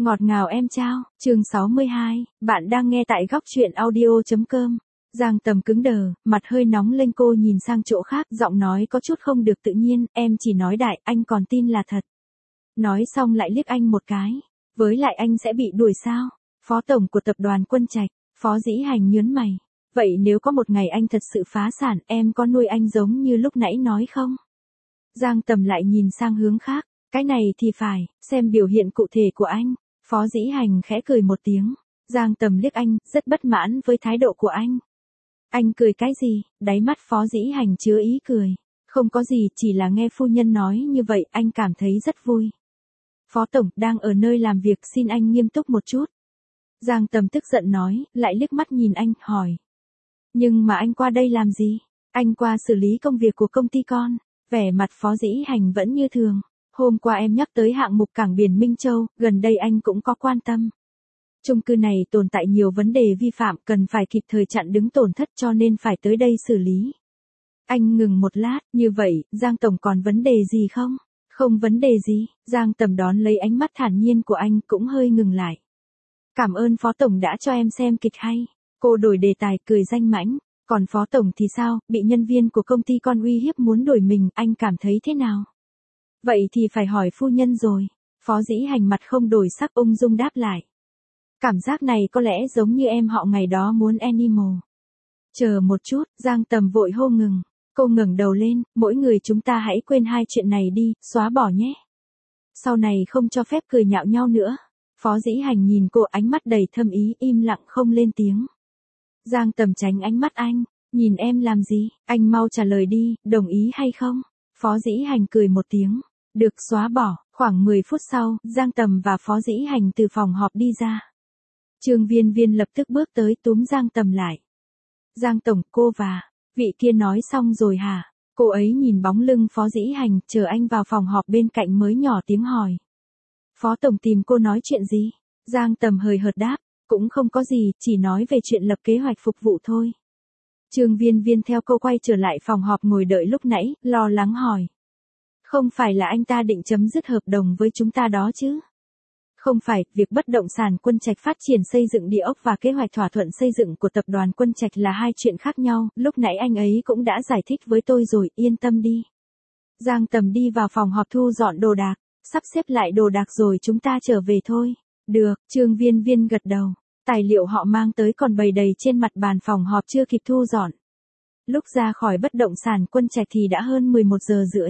Ngọt ngào em trao, chương 62, bạn đang nghe tại góc truyện audio.com. Giang Tầm cứng đờ, mặt hơi nóng lên, cô nhìn sang chỗ khác, giọng nói có chút không được tự nhiên, em chỉ nói đại, anh còn tin là thật. Nói xong lại liếc anh một cái. Với lại anh sẽ bị đuổi sao? Phó tổng của tập đoàn Quân Trạch, Phó Dĩ Hành nhớn mày. Vậy nếu có một ngày anh thật sự phá sản, em có nuôi anh giống như lúc nãy nói không? Giang Tầm lại nhìn sang hướng khác. Cái này thì phải, xem biểu hiện cụ thể của anh. Phó Dĩ Hành khẽ cười một tiếng. Giang Tầm liếc anh, rất bất mãn với thái độ của anh. Anh cười cái gì? Đáy mắt Phó Dĩ Hành chứa ý cười. Không có gì, chỉ là nghe phu nhân nói như vậy, anh cảm thấy rất vui. Phó tổng đang ở nơi làm việc, xin anh nghiêm túc một chút. Giang Tầm tức giận nói, lại liếc mắt nhìn anh, hỏi. Nhưng mà anh qua đây làm gì? Anh qua xử lý công việc của công ty con. Vẻ mặt Phó Dĩ Hành vẫn như thường. Hôm qua em nhắc tới hạng mục cảng biển Minh Châu, gần đây anh cũng có quan tâm. Chung cư này tồn tại nhiều vấn đề vi phạm, cần phải kịp thời chặn đứng tổn thất, cho nên phải tới đây xử lý. Anh ngừng một lát, như vậy, Giang Tổng còn vấn đề gì không? Không vấn đề gì, Giang Tầm đón lấy ánh mắt thản nhiên của anh, cũng hơi ngừng lại. Cảm ơn Phó Tổng đã cho em xem kịch hay. Cô đổi đề tài, cười danh mãnh. Còn Phó Tổng thì sao, bị nhân viên của công ty con uy hiếp muốn đuổi mình, anh cảm thấy thế nào? Vậy thì phải hỏi phu nhân rồi. Phó Dĩ Hành mặt không đổi sắc, ung dung đáp lại. Cảm giác này có lẽ giống như em họ ngày đó muốn animal. Chờ một chút, Giang Tầm vội hô ngừng. Cô ngẩng đầu lên, mỗi người chúng ta hãy quên hai chuyện này đi, xóa bỏ nhé. Sau này không cho phép cười nhạo nhau nữa. Phó Dĩ Hành nhìn cô, ánh mắt đầy thâm ý, im lặng không lên tiếng. Giang Tầm tránh ánh mắt anh, nhìn em làm gì, anh mau trả lời đi, đồng ý hay không? Phó Dĩ Hành cười một tiếng. Được, xóa bỏ. Khoảng 10 phút sau, Giang Tầm và Phó Dĩ Hành từ phòng họp đi ra. Trương Viên Viên lập tức bước tới túm Giang Tầm lại. Giang Tổng, cô và vị kia nói xong rồi hả? Cô ấy nhìn bóng lưng Phó Dĩ Hành, chờ anh vào phòng họp bên cạnh mới nhỏ tiếng hỏi. Phó Tổng tìm cô nói chuyện gì? Giang Tầm hời hợt đáp, cũng không có gì, chỉ nói về chuyện lập kế hoạch phục vụ thôi. Trương Viên Viên theo cô quay trở lại phòng họp ngồi đợi lúc nãy, lo lắng hỏi. Không phải là anh ta định chấm dứt hợp đồng với chúng ta đó chứ? Không phải, việc bất động sản Quân Trạch phát triển xây dựng địa ốc và kế hoạch thỏa thuận xây dựng của tập đoàn Quân Trạch là hai chuyện khác nhau, lúc nãy anh ấy cũng đã giải thích với tôi rồi, yên tâm đi. Giang Tầm đi vào phòng họp thu dọn đồ đạc, sắp xếp lại đồ đạc rồi chúng ta trở về thôi. Được, Trương Viên Viên gật đầu. Tài liệu họ mang tới còn bày đầy trên mặt bàn phòng họp chưa kịp thu dọn. Lúc ra khỏi bất động sản Quân Trạch thì đã hơn 11 giờ rưỡi.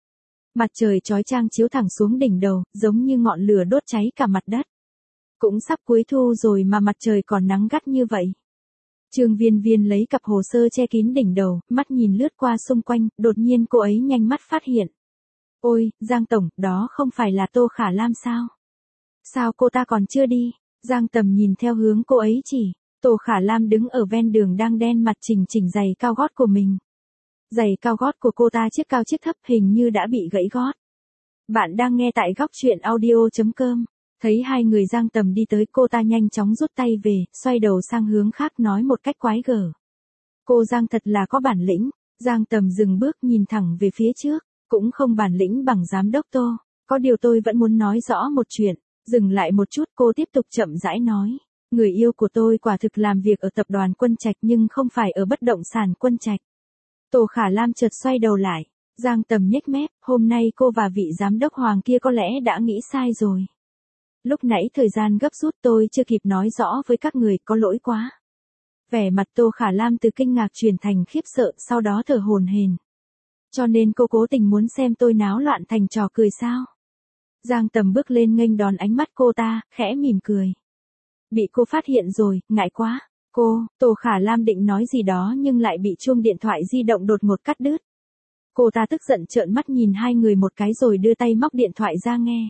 Mặt trời chói chang chiếu thẳng xuống đỉnh đầu, giống như ngọn lửa đốt cháy cả mặt đất. Cũng sắp cuối thu rồi mà mặt trời còn nắng gắt như vậy. Trương Viên Viên lấy cặp hồ sơ che kín đỉnh đầu, mắt nhìn lướt qua xung quanh, đột nhiên cô ấy nhanh mắt phát hiện. Ôi, Giang Tổng, đó không phải là Tô Khả Lam sao? Sao cô ta còn chưa đi? Giang Tầm nhìn theo hướng cô ấy chỉ. Tô Khả Lam đứng ở ven đường đang đen mặt chỉnh chỉnh giày cao gót của mình. Giày cao gót của cô ta chiếc cao chiếc thấp hình như đã bị gãy gót. Bạn đang nghe tại góc truyện audio.com. Thấy hai người Giang Tầm đi tới, cô ta nhanh chóng rút tay về, xoay đầu sang hướng khác nói một cách quái gở. Cô Giang thật là có bản lĩnh. Giang Tầm dừng bước nhìn thẳng về phía trước. Cũng không bản lĩnh bằng giám đốc Tô. Có điều tôi vẫn muốn nói rõ một chuyện. Dừng lại một chút, cô tiếp tục chậm rãi nói. Người yêu của tôi quả thực làm việc ở tập đoàn Quân Trạch nhưng không phải ở bất động sản Quân Trạch. Tô Khả Lam chợt xoay đầu lại. Giang Tầm nhếch mép, hôm nay cô và vị giám đốc Hoàng kia có lẽ đã nghĩ sai rồi. Lúc nãy thời gian gấp rút tôi chưa kịp nói rõ với các người, có lỗi quá. Vẻ mặt Tô Khả Lam từ kinh ngạc chuyển thành khiếp sợ, sau đó thở hổn hển. Cho nên cô cố tình muốn xem tôi náo loạn thành trò cười sao? Giang Tầm bước lên nghênh đón ánh mắt cô ta, khẽ mỉm cười. Bị cô phát hiện rồi, ngại quá. Tô Khả Lam định nói gì đó nhưng lại bị chuông điện thoại di động đột ngột cắt đứt. Cô ta tức giận trợn mắt nhìn hai người một cái rồi đưa tay móc điện thoại ra nghe.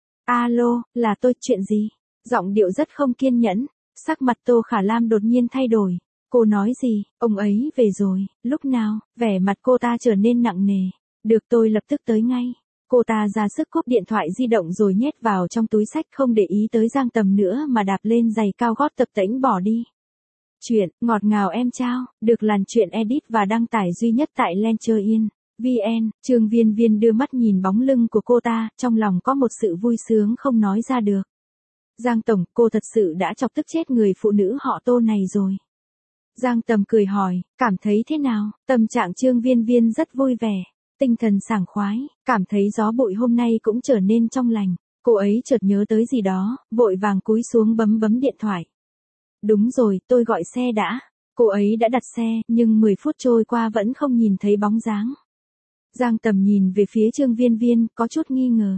Alo, là tôi, chuyện gì? Giọng điệu rất không kiên nhẫn, sắc mặt Tô Khả Lam đột nhiên thay đổi. Cô nói gì, ông ấy về rồi, lúc nào? Vẻ mặt cô ta trở nên nặng nề. Được, tôi lập tức tới ngay. Cô ta ra sức cúp điện thoại di động rồi nhét vào trong túi xách, không để ý tới Giang Tầm nữa mà đạp lên giày cao gót tập tễnh bỏ đi. Chuyện ngọt ngào em trao, được làn chuyện edit và đăng tải duy nhất tại Lencher.in. Trương Viên Viên đưa mắt nhìn bóng lưng của cô ta, trong lòng có một sự vui sướng không nói ra được. Giang Tổng, cô thật sự đã chọc tức chết người phụ nữ họ Tô này rồi. Giang Tầm cười hỏi, cảm thấy thế nào? Tâm trạng Trương Viên Viên rất vui vẻ, tinh thần sảng khoái, cảm thấy gió bụi hôm nay cũng trở nên trong lành. Cô ấy chợt nhớ tới gì đó, vội vàng cúi xuống bấm điện thoại. Đúng rồi, tôi gọi xe đã. Cô ấy đã đặt xe, nhưng 10 phút trôi qua vẫn không nhìn thấy bóng dáng. Giang Tầm nhìn về phía Trương Viên Viên, có chút nghi ngờ.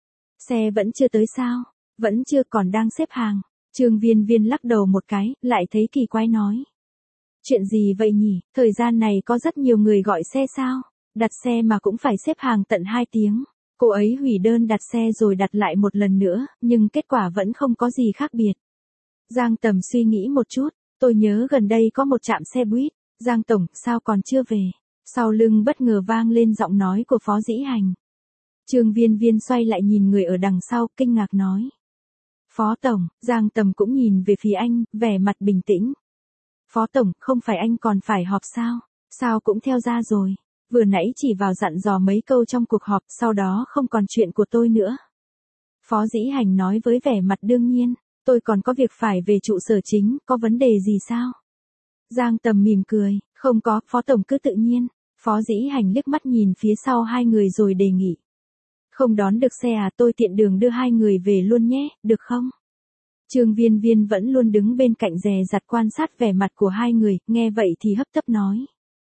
Xe vẫn chưa tới sao? Vẫn chưa, còn đang xếp hàng. Trương Viên Viên lắc đầu một cái, lại thấy kỳ quái nói. Chuyện gì vậy nhỉ, thời gian này có rất nhiều người gọi xe sao? Đặt xe mà cũng phải xếp hàng tận 2 tiếng. Cô ấy hủy đơn đặt xe rồi đặt lại một lần nữa, nhưng kết quả vẫn không có gì khác biệt. Giang Tầm suy nghĩ một chút, tôi nhớ gần đây có một trạm xe buýt. Giang Tổng, sao còn chưa về? Sau lưng bất ngờ vang lên giọng nói của Phó Dĩ Hành. Trương Viên Viên xoay lại nhìn người ở đằng sau, kinh ngạc nói. Phó Tổng, Giang Tầm cũng nhìn về phía anh, vẻ mặt bình tĩnh. Phó Tổng, không phải anh còn phải họp sao? Sao cũng theo ra rồi? Vừa nãy chỉ vào dặn dò mấy câu trong cuộc họp, sau đó không còn chuyện của tôi nữa. Phó Dĩ Hành nói với vẻ mặt đương nhiên, tôi còn có việc phải về trụ sở chính, có vấn đề gì sao? Giang Tầm mỉm cười, không có, Phó Tổng cứ tự nhiên. Phó Dĩ Hành liếc mắt nhìn phía sau hai người rồi đề nghị. Không đón được xe à, tôi tiện đường đưa hai người về luôn nhé, được không? Trương Viên Viên vẫn luôn đứng bên cạnh dè dặt quan sát vẻ mặt của hai người, nghe vậy thì hấp tấp nói.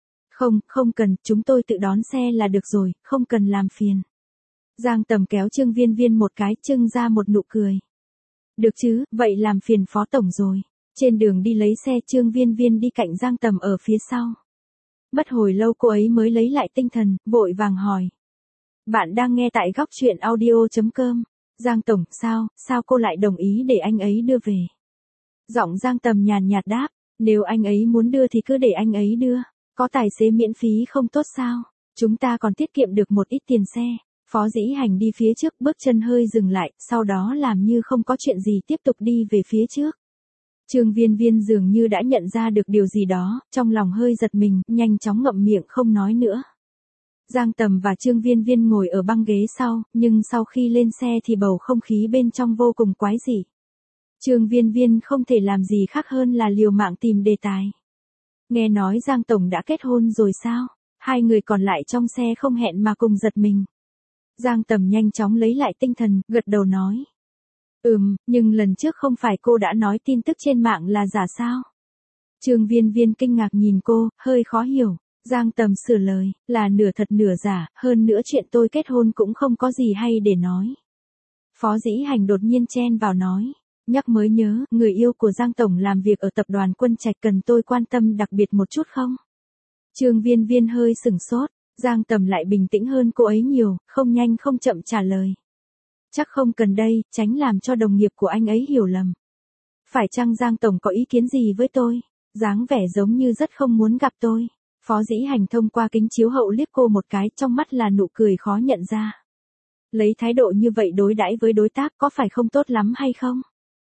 Không cần, chúng tôi tự đón xe là được rồi, không cần làm phiền. Giang Tầm kéo Trương Viên Viên một cái, trưng ra một nụ cười. Được chứ, vậy làm phiền Phó Tổng rồi. Trên đường đi lấy xe, Trương Viên Viên đi cạnh Giang Tầm ở phía sau. Mất hồi lâu cô ấy mới lấy lại tinh thần, vội vàng hỏi. Bạn đang nghe tại Góc Chuyện Audio.com. Giang Tổng, sao cô lại đồng ý để anh ấy đưa về? Giọng Giang Tầm nhàn nhạt đáp, nếu anh ấy muốn đưa thì cứ để anh ấy đưa. Có tài xế miễn phí không tốt sao? Chúng ta còn tiết kiệm được một ít tiền xe. Phó Dĩ Hành đi phía trước, bước chân hơi dừng lại, sau đó làm như không có chuyện gì tiếp tục đi về phía trước. Trương Viên Viên dường như đã nhận ra được điều gì đó, trong lòng hơi giật mình, nhanh chóng ngậm miệng không nói nữa. Giang Tầm và Trương Viên Viên ngồi ở băng ghế sau, nhưng sau khi lên xe thì bầu không khí bên trong vô cùng quái dị. Trương Viên Viên không thể làm gì khác hơn là liều mạng tìm đề tài. Nghe nói Giang Tổng đã kết hôn rồi sao? Hai người còn lại trong xe không hẹn mà cùng giật mình. Giang Tầm nhanh chóng lấy lại tinh thần, gật đầu nói. Nhưng lần trước không phải cô đã nói tin tức trên mạng là giả sao? Trương Viên Viên kinh ngạc nhìn cô, hơi khó hiểu. Giang Tầm sửa lời, là nửa thật nửa giả, hơn nữa chuyện tôi kết hôn cũng không có gì hay để nói. Phó Dĩ Hành đột nhiên chen vào nói, nhắc mới nhớ, người yêu của Giang Tổng làm việc ở tập đoàn Quân Trạch, cần tôi quan tâm đặc biệt một chút không? Trương Viên Viên hơi sửng sốt, Giang Tầm lại bình tĩnh hơn cô ấy nhiều, không nhanh không chậm trả lời. Chắc không cần đây, tránh làm cho đồng nghiệp của anh ấy hiểu lầm. Phải chăng Giang Tổng có ý kiến gì với tôi? Dáng vẻ giống như rất không muốn gặp tôi. Phó Dĩ Hành thông qua kính chiếu hậu liếc cô một cái, trong mắt là nụ cười khó nhận ra. Lấy thái độ như vậy đối đãi với đối tác có phải không tốt lắm hay không?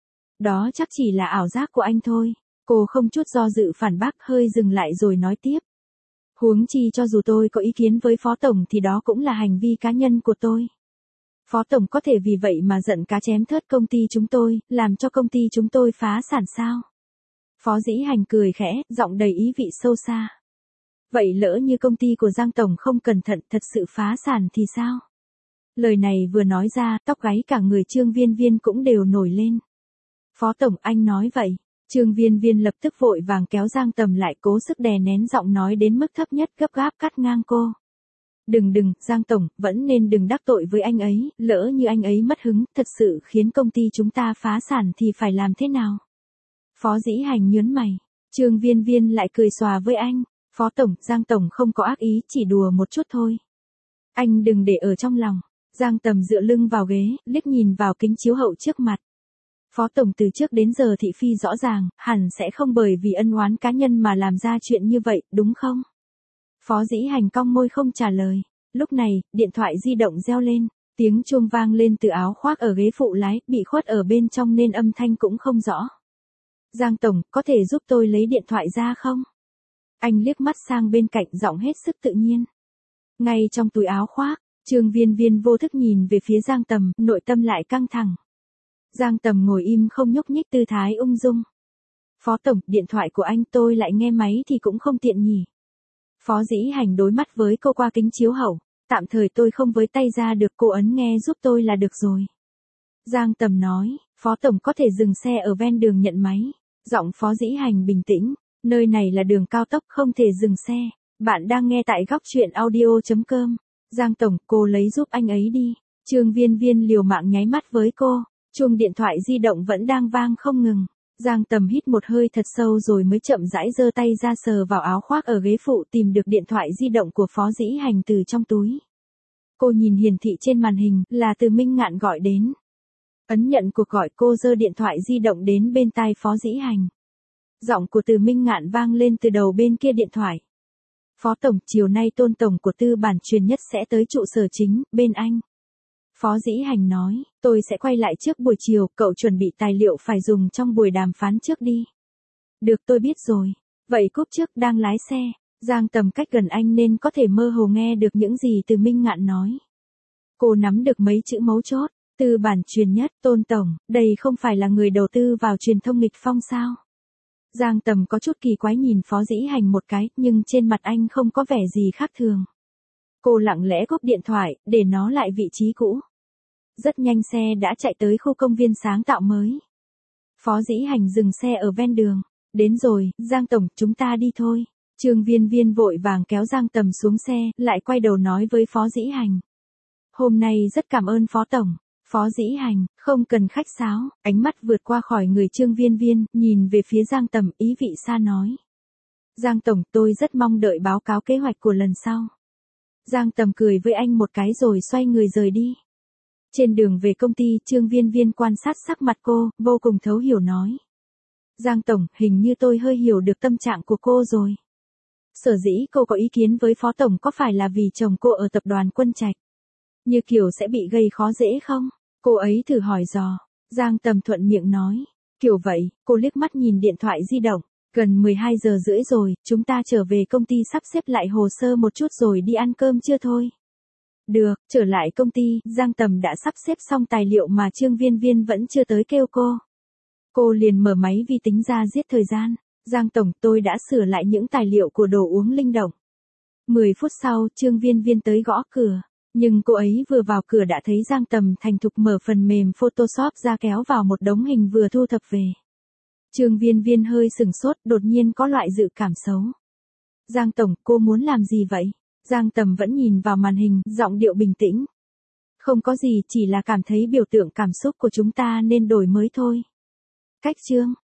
Đó chắc chỉ là ảo giác của anh thôi. Cô không chút do dự phản bác, hơi dừng lại rồi nói tiếp. Huống chi cho dù tôi có ý kiến với Phó Tổng thì đó cũng là hành vi cá nhân của tôi. Phó Tổng có thể vì vậy mà giận cá chém thớt công ty chúng tôi, làm cho công ty chúng tôi phá sản sao? Phó Dĩ Hành cười khẽ, giọng đầy ý vị sâu xa. Vậy lỡ như công ty của Giang Tổng không cẩn thận thật sự phá sản thì sao? Lời này vừa nói ra, tóc gáy cả người Trương Viên Viên cũng đều nổi lên. Phó Tổng, anh nói vậy. Trương Viên Viên lập tức vội vàng kéo Giang Tầm lại, cố sức đè nén giọng nói đến mức thấp nhất, gấp gáp cắt ngang cô. Đừng, Giang Tổng, vẫn nên đừng đắc tội với anh ấy, lỡ như anh ấy mất hứng, thật sự khiến công ty chúng ta phá sản thì phải làm thế nào? Phó Dĩ Hành nhớn mày. Trương Viên Viên lại cười xòa với anh. Phó Tổng, Giang Tổng không có ác ý, chỉ đùa một chút thôi. Anh đừng để ở trong lòng. Giang Tầm dựa lưng vào ghế, liếc nhìn vào kính chiếu hậu trước mặt. Phó Tổng từ trước đến giờ thị phi rõ ràng, hẳn sẽ không bởi vì ân oán cá nhân mà làm ra chuyện như vậy, đúng không? Phó Dĩ Hành cong môi không trả lời. Lúc này, điện thoại di động reo lên. Tiếng chuông vang lên từ áo khoác ở ghế phụ lái, bị khuất ở bên trong nên âm thanh cũng không rõ. Giang Tổng, có thể giúp tôi lấy điện thoại ra không? Anh liếc mắt sang bên cạnh, giọng hết sức tự nhiên. Ngay trong túi áo khoác, Trương Viên Viên vô thức nhìn về phía Giang Tầm, nội tâm lại căng thẳng. Giang Tầm ngồi im không nhúc nhích tư thái ung dung. Phó tổng, điện thoại của anh tôi lại nghe máy thì cũng không tiện nhỉ. Phó Dĩ Hành đối mắt với cô qua kính chiếu hậu. Tạm thời tôi không với tay ra được, cô ấn nghe giúp tôi là được rồi. Giang Tầm nói, Phó tổng có thể dừng xe ở ven đường nhận máy. Giọng Phó Dĩ Hành bình tĩnh, nơi này là đường cao tốc không thể dừng xe. Bạn đang nghe tại góc truyện audio.com. Giang tổng, cô lấy giúp anh ấy đi. Trương Viên Viên liều mạng nháy mắt với cô. Chuông điện thoại di động vẫn đang vang không ngừng. Giang Tầm hít một hơi thật sâu rồi mới chậm rãi giơ tay ra sờ vào áo khoác ở ghế phụ tìm được điện thoại di động của Phó Dĩ Hành từ trong túi. Cô nhìn hiển thị trên màn hình là từ Minh Ngạn gọi đến. Ấn nhận cuộc gọi, cô giơ điện thoại di động đến bên tai Phó Dĩ Hành. Giọng của Từ Minh Ngạn vang lên từ đầu bên kia điện thoại. Phó tổng, chiều nay Tôn tổng của Tư bản truyền nhất sẽ tới trụ sở chính, bên anh. Phó Dĩ Hành nói, tôi sẽ quay lại trước buổi chiều, cậu chuẩn bị tài liệu phải dùng trong buổi đàm phán trước đi. Được, tôi biết rồi. Vậy cúp trước, đang lái xe. Giang Tầm cách gần anh nên có thể mơ hồ nghe được những gì Từ Minh Ngạn nói. Cô nắm được mấy chữ mấu chốt. Tư bản truyền nhất, Tôn tổng, đây không phải là người đầu tư vào truyền thông nghịch phong sao? Giang Tầm có chút kỳ quái nhìn Phó Dĩ Hành một cái, nhưng trên mặt anh không có vẻ gì khác thường. Cô lặng lẽ cúp điện thoại, để nó lại vị trí cũ. Rất nhanh xe đã chạy tới khu công viên sáng tạo mới. Phó Dĩ Hành dừng xe ở ven đường. Đến rồi, Giang tổng, chúng ta đi thôi. Trương Viên Viên vội vàng kéo Giang Tầm xuống xe, lại quay đầu nói với Phó Dĩ Hành. Hôm nay rất cảm ơn Phó tổng. Phó Dĩ Hành, không cần khách sáo, ánh mắt vượt qua khỏi người Trương Viên Viên, nhìn về phía Giang Tầm, ý vị xa nói. Giang tổng, tôi rất mong đợi báo cáo kế hoạch của lần sau. Giang Tầm cười với anh một cái rồi xoay người rời đi. Trên đường về công ty, Trương Viên Viên quan sát sắc mặt cô, vô cùng thấu hiểu nói. Giang tổng, hình như tôi hơi hiểu được tâm trạng của cô rồi. Sở dĩ cô có ý kiến với Phó tổng có phải là vì chồng cô ở tập đoàn Quân Trạch Như kiểu sẽ bị gây khó dễ không? Cô ấy thử hỏi dò. Giang Tầm thuận miệng nói. Kiểu vậy, cô liếc mắt nhìn điện thoại di động. Gần 12 giờ rưỡi rồi, chúng ta trở về công ty sắp xếp lại hồ sơ một chút rồi đi ăn cơm trưa thôi. Được, trở lại công ty, Giang Tầm đã sắp xếp xong tài liệu mà Trương Viên Viên vẫn chưa tới kêu cô. Cô liền mở máy vi tính ra giết thời gian. Giang tổng, tôi đã sửa lại những tài liệu của đồ uống linh động. 10 phút sau, Trương Viên Viên tới gõ cửa. Nhưng cô ấy vừa vào cửa đã thấy Giang Tầm thành thục mở phần mềm Photoshop ra kéo vào một đống hình vừa thu thập về. Trương Viên Viên hơi sừng sốt, đột nhiên có loại dự cảm xấu. Giang tổng, cô muốn làm gì vậy? Giang Tầm vẫn nhìn vào màn hình, giọng điệu bình tĩnh. Không có gì, chỉ là cảm thấy biểu tượng cảm xúc của chúng ta nên đổi mới thôi. Cách chương